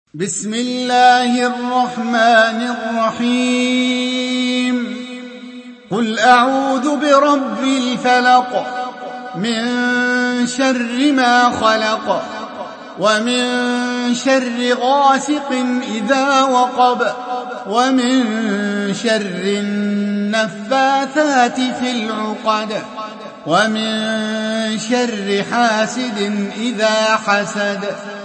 بسم الله الرحمن الرحيم قل أعوذ برب الفلق من شر ما خلق ومن شر غاسق إذا وقب ومن شر النفاثات في العقد ومن شر حاسد إذا حسد